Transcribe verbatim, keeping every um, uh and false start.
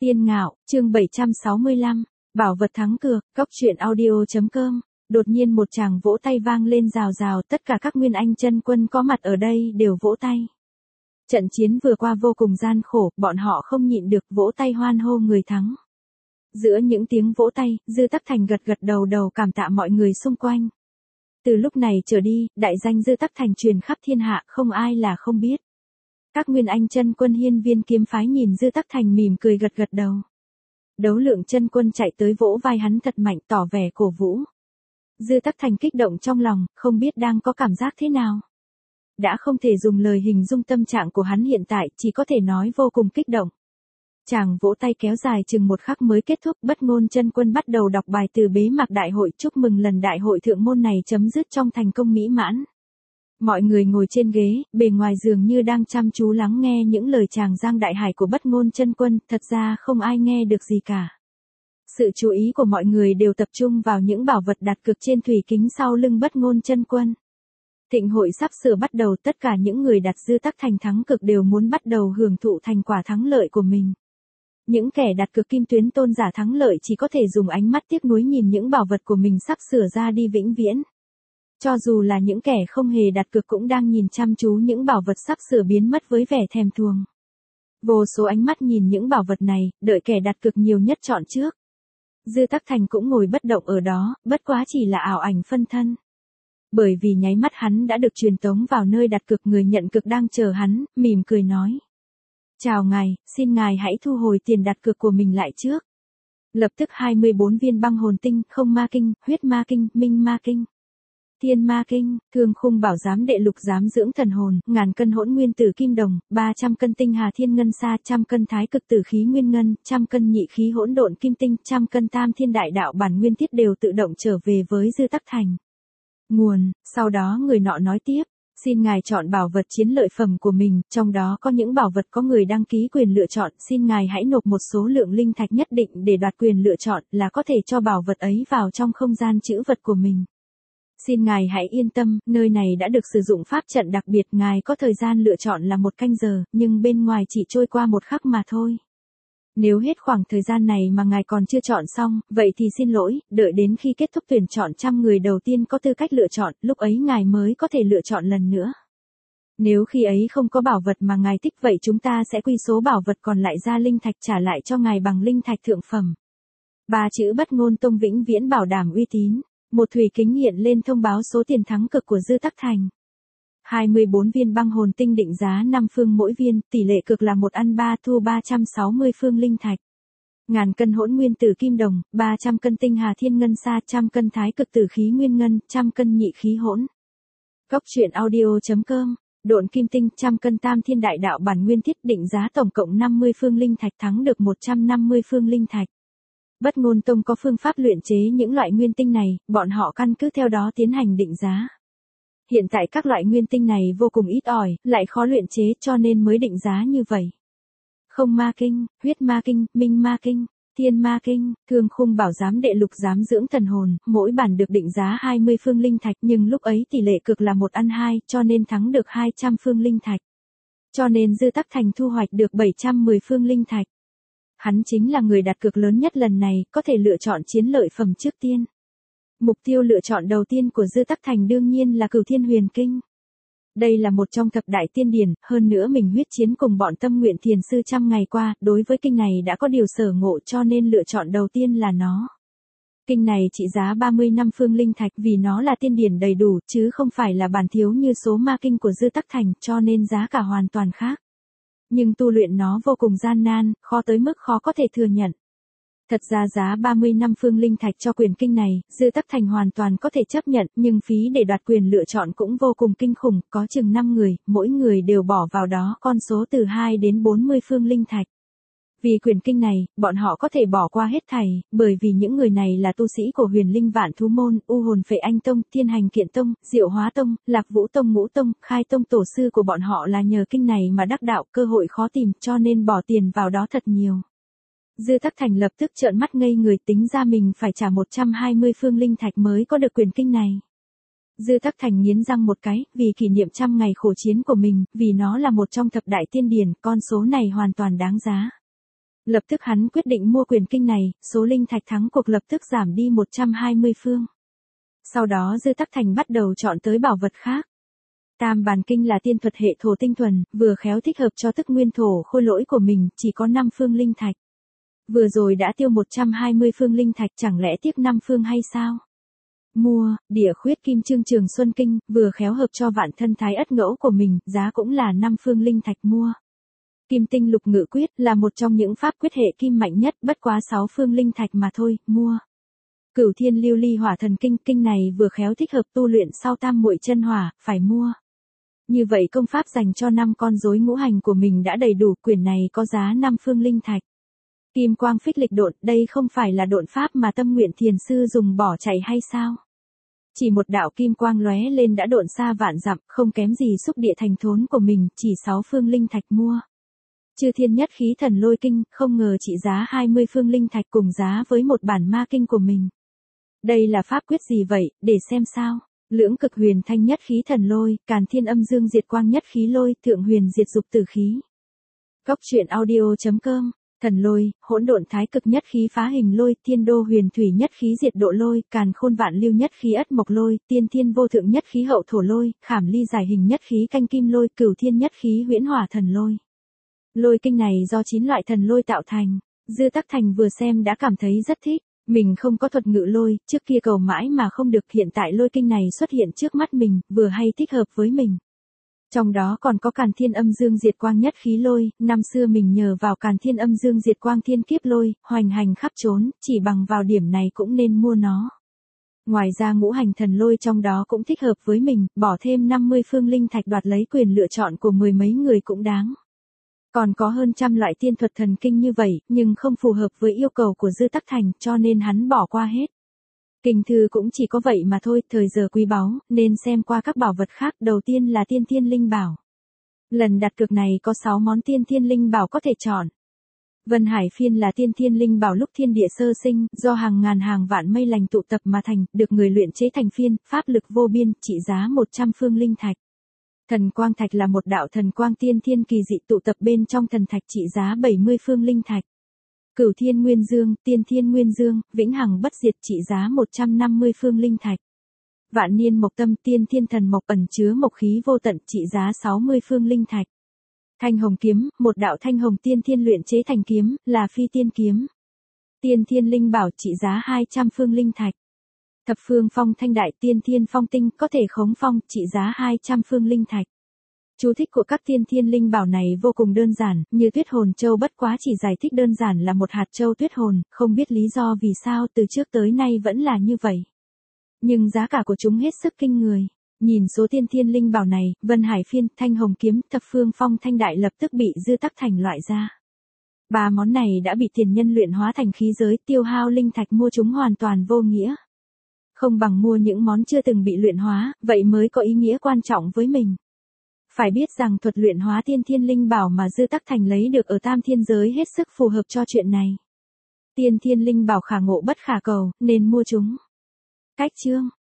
Tiên Ngạo, chương bảy trăm sáu mươi lăm, bảo vật thắng cược, góc truyện audio chấm com. Đột nhiên một tràng vỗ tay vang lên rào rào, tất cả các nguyên anh chân quân có mặt ở đây đều vỗ tay. Trận chiến vừa qua vô cùng gian khổ, bọn họ không nhịn được vỗ tay hoan hô người thắng. Giữa những tiếng vỗ tay, Dư Tắc Thành gật gật đầu đầu cảm tạ mọi người xung quanh. Từ lúc này trở đi, đại danh Dư Tắc Thành truyền khắp thiên hạ, không ai là không biết. Các nguyên anh chân quân hiên viên kiếm phái nhìn Dư Tắc Thành mỉm cười gật gật đầu. Đấu lượng chân quân chạy tới vỗ vai hắn thật mạnh tỏ vẻ cổ vũ. Dư Tắc Thành kích động trong lòng, không biết đang có cảm giác thế nào. Đã không thể dùng lời hình dung tâm trạng của hắn hiện tại, chỉ có thể nói vô cùng kích động. Chàng vỗ tay kéo dài chừng một khắc mới kết thúc, Bất Ngôn chân quân bắt đầu đọc bài từ bế mạc đại hội chúc mừng lần đại hội thượng môn này chấm dứt trong thành công mỹ mãn. Mọi người ngồi trên ghế, bề ngoài dường như đang chăm chú lắng nghe những lời chàng giang đại hải của Bất Ngôn chân quân, thật ra không ai nghe được gì cả. Sự chú ý của mọi người đều tập trung vào những bảo vật đặt cược trên thủy kính sau lưng Bất Ngôn chân quân. Thịnh hội sắp sửa bắt đầu, tất cả những người đặt Dư Tắc Thành thắng cực đều muốn bắt đầu hưởng thụ thành quả thắng lợi của mình. Những kẻ đặt cược kim tuyến tôn giả thắng lợi chỉ có thể dùng ánh mắt tiếc nuối nhìn những bảo vật của mình sắp sửa ra đi vĩnh viễn. Cho dù là những kẻ không hề đặt cược cũng đang nhìn chăm chú những bảo vật sắp sửa biến mất với vẻ thèm thuồng. Vô số ánh mắt nhìn những bảo vật này, đợi kẻ đặt cược nhiều nhất chọn trước. Dư Tắc Thành cũng ngồi bất động ở đó, bất quá chỉ là ảo ảnh phân thân. Bởi vì nháy mắt hắn đã được truyền tống vào nơi đặt cược, người nhận cược đang chờ hắn, mỉm cười nói. Chào ngài, xin ngài hãy thu hồi tiền đặt cược của mình lại trước. Lập tức hai mươi bốn viên băng hồn tinh, không ma kinh, huyết ma kinh, minh ma kinh. Thiên ma kinh, thương khung bảo giám đệ lục giám dưỡng thần hồn, ngàn cân hỗn nguyên tử kim đồng, ba trăm cân tinh hà thiên ngân sa, trăm cân thái cực tử khí nguyên ngân, trăm cân nhị khí hỗn độn kim tinh, trăm cân tam thiên đại đạo bản nguyên thiết đều tự động trở về với Dư Tắc Thành. Nguồn, sau đó người nọ nói tiếp, xin ngài chọn bảo vật chiến lợi phẩm của mình, trong đó có những bảo vật có người đăng ký quyền lựa chọn, xin ngài hãy nộp một số lượng linh thạch nhất định để đoạt quyền lựa chọn, là có thể cho bảo vật ấy vào trong không gian trữ vật của mình. Xin ngài hãy yên tâm, nơi này đã được sử dụng pháp trận đặc biệt, ngài có thời gian lựa chọn là một canh giờ, nhưng bên ngoài chỉ trôi qua một khắc mà thôi. Nếu hết khoảng thời gian này mà ngài còn chưa chọn xong, vậy thì xin lỗi, đợi đến khi kết thúc tuyển chọn trăm người đầu tiên có tư cách lựa chọn, lúc ấy ngài mới có thể lựa chọn lần nữa. Nếu khi ấy không có bảo vật mà ngài thích, vậy chúng ta sẽ quy số bảo vật còn lại ra linh thạch trả lại cho ngài bằng linh thạch thượng phẩm. Ba chữ Bất Ngôn tông vĩnh viễn bảo đảm uy tín. Một thủy kính hiện lên thông báo số tiền thắng cực của Dư Tắc Thành. hai mươi bốn viên băng hồn tinh định giá năm phương mỗi viên, tỷ lệ cực là một ăn ba thu ba trăm sáu mươi phương linh thạch. Ngàn cân hỗn nguyên tử kim đồng, ba trăm cân tinh hà thiên ngân sa, trăm cân thái cực tử khí nguyên ngân, trăm cân nhị khí hỗn. Góc truyện audio chấm com, độn kim tinh, trăm cân tam thiên đại đạo bản nguyên thiết định giá tổng cộng năm mươi phương linh thạch, thắng được một trăm năm mươi phương linh thạch. Bất Ngôn tông có phương pháp luyện chế những loại nguyên tinh này, bọn họ căn cứ theo đó tiến hành định giá. Hiện tại các loại nguyên tinh này vô cùng ít ỏi, lại khó luyện chế cho nên mới định giá như vậy. Không ma kinh, huyết ma kinh, minh ma kinh, thiên ma kinh, thương khung bảo giám đệ lục giám dưỡng thần hồn, mỗi bản được định giá hai mươi phương linh thạch, nhưng lúc ấy tỷ lệ cực là một ăn hai, cho nên thắng được hai trăm phương linh thạch. Cho nên Dư Tắc Thành thu hoạch được bảy trăm mười phương linh thạch. Hắn chính là người đặt cược lớn nhất lần này, có thể lựa chọn chiến lợi phẩm trước tiên. Mục tiêu lựa chọn đầu tiên của Dư Tắc Thành đương nhiên là Cửu Thiên Huyền Kinh. Đây là một trong thập đại tiên điển, hơn nữa mình huyết chiến cùng bọn Tâm Nguyện Thiền sư trăm ngày qua, đối với kinh này đã có điều sở ngộ cho nên lựa chọn đầu tiên là nó. Kinh này trị giá ba mươi năm phương linh thạch vì nó là tiên điển đầy đủ, chứ không phải là bản thiếu như số ma kinh của Dư Tắc Thành, cho nên giá cả hoàn toàn khác. Nhưng tu luyện nó vô cùng gian nan, khó tới mức khó có thể thừa nhận. Thật ra giá ba mươi năm phương linh thạch cho quyền kinh này, Dư Tắc Thành hoàn toàn có thể chấp nhận, nhưng phí để đoạt quyền lựa chọn cũng vô cùng kinh khủng, có chừng năm người, mỗi người đều bỏ vào đó con số từ hai đến bốn mươi phương linh thạch. Vì quyền kinh này, bọn họ có thể bỏ qua hết thảy, bởi vì những người này là tu sĩ của Huyền Linh Vạn Thú Môn, U Hồn Phệ Anh Tông, Thiên Hành Kiện Tông, Diệu Hóa Tông, Lạc Vũ Tông, Ngũ Tông, Khai Tông, tổ sư của bọn họ là nhờ kinh này mà đắc đạo, cơ hội khó tìm, cho nên bỏ tiền vào đó thật nhiều. Dư Tắc Thành lập tức trợn mắt ngây người, tính ra mình phải trả một trăm hai mươi phương linh thạch mới có được quyền kinh này. Dư Tắc Thành nghiến răng một cái, vì kỷ niệm trăm ngày khổ chiến của mình, vì nó là một trong thập đại tiên điển, con số này hoàn toàn đáng giá. Lập tức hắn quyết định mua quyền kinh này, số linh thạch thắng cuộc lập tức giảm đi một trăm hai mươi phương. Sau đó Dư Tắc Thành bắt đầu chọn tới bảo vật khác. Tam bàn kinh là tiên thuật hệ thổ tinh thuần, vừa khéo thích hợp cho tức nguyên thổ khôi lỗi của mình, chỉ có năm phương linh thạch. Vừa rồi đã tiêu một trăm hai mươi phương linh thạch, chẳng lẽ tiếc năm phương hay sao? Mua, địa khuyết kim chương trường xuân kinh, vừa khéo hợp cho vạn thân thái ất ngẫu của mình, giá cũng là năm phương linh thạch mua. Kim tinh lục ngự quyết là một trong những pháp quyết hệ kim mạnh nhất, bất quá sáu phương linh thạch mà thôi, mua. Cửu thiên lưu ly hỏa thần kinh, kinh này vừa khéo thích hợp tu luyện sau tam muội chân hỏa, phải mua. Như vậy công pháp dành cho năm con rối ngũ hành của mình đã đầy đủ, quyển này có giá năm phương linh thạch. Kim quang phích lịch độn, đây không phải là độn pháp mà Tâm Nguyện Thiền sư dùng bỏ chạy hay sao? Chỉ một đạo kim quang lóe lên đã độn xa vạn dặm, không kém gì xúc địa thành thốn của mình, chỉ sáu phương linh thạch mua. Chư thiên nhất khí thần lôi kinh, không ngờ trị giá hai mươi phương linh thạch cùng giá với một bản ma kinh của mình. Đây là pháp quyết gì vậy, để xem sao. Lưỡng cực huyền thanh nhất khí thần lôi, càn thiên âm dương diệt quang nhất khí lôi, thượng huyền diệt dục tử khí. Góc truyện audio chấm com. Thần lôi, hỗn độn thái cực nhất khí phá hình lôi, thiên đô huyền thủy nhất khí diệt độ lôi, càn khôn vạn lưu nhất khí ất mộc lôi, tiên thiên vô thượng nhất khí hậu thổ lôi, khảm ly giải hình nhất khí canh kim lôi, cửu thiên nhất khí huyễn hỏa thần lôi. Lôi kinh này do chín loại thần lôi tạo thành. Dư Tắc Thành vừa xem đã cảm thấy rất thích. Mình không có thuật ngự lôi, trước kia cầu mãi mà không được, hiện tại lôi kinh này xuất hiện trước mắt mình, vừa hay thích hợp với mình. Trong đó còn có càn thiên âm dương diệt quang nhất khí lôi, năm xưa mình nhờ vào càn thiên âm dương diệt quang thiên kiếp lôi, hoành hành khắp trốn, chỉ bằng vào điểm này cũng nên mua nó. Ngoài ra ngũ hành thần lôi trong đó cũng thích hợp với mình, bỏ thêm năm mươi phương linh thạch đoạt lấy quyền lựa chọn của mười mấy người cũng đáng. Còn có hơn trăm loại tiên thuật thần kinh như vậy, nhưng không phù hợp với yêu cầu của Dư Tắc Thành, cho nên hắn bỏ qua hết. Kinh thư cũng chỉ có vậy mà thôi, thời giờ quý báu, nên xem qua các bảo vật khác, đầu tiên là tiên thiên linh bảo. Lần đặt cược này có sáu món tiên thiên linh bảo có thể chọn. Vân Hải phiên là tiên thiên linh bảo lúc thiên địa sơ sinh, do hàng ngàn hàng vạn mây lành tụ tập mà thành, được người luyện chế thành phiên, pháp lực vô biên, trị giá một trăm phương linh thạch. Thần quang thạch là một đạo thần quang tiên thiên kỳ dị tụ tập bên trong thần thạch, trị giá bảy mươi phương linh thạch. Cửu thiên nguyên dương, tiên thiên nguyên dương, vĩnh hằng bất diệt, trị giá một trăm năm mươi phương linh thạch. Vạn niên mộc tâm, tiên thiên thần mộc ẩn chứa mộc khí vô tận, trị giá sáu mươi phương linh thạch. Thanh hồng kiếm, một đạo thanh hồng tiên thiên luyện chế thành kiếm, là phi tiên kiếm. Tiên thiên linh bảo, trị giá hai trăm phương linh thạch. Thập phương phong thanh đại, tiên thiên phong tinh, có thể khống phong, trị giá hai trăm phương linh thạch. Chú thích của các tiên thiên linh bảo này vô cùng đơn giản, như tuyết hồn châu, bất quá chỉ giải thích đơn giản là một hạt châu tuyết hồn, không biết lý do vì sao từ trước tới nay vẫn là như vậy. Nhưng giá cả của chúng hết sức kinh người. Nhìn số tiên thiên linh bảo này, Vân Hải phiên, thanh hồng kiếm, thập phương phong thanh đại lập tức bị Dư Tắc Thành loại ra. Ba món này đã bị tiền nhân luyện hóa thành khí giới, tiêu hao linh thạch mua chúng hoàn toàn vô nghĩa. Không bằng mua những món chưa từng bị luyện hóa, vậy mới có ý nghĩa quan trọng với mình. Phải biết rằng thuật luyện hóa tiên thiên linh bảo mà Dư Tắc Thành lấy được ở tam thiên giới hết sức phù hợp cho chuyện này. Tiên thiên linh bảo khả ngộ bất khả cầu, nên mua chúng. Cách chương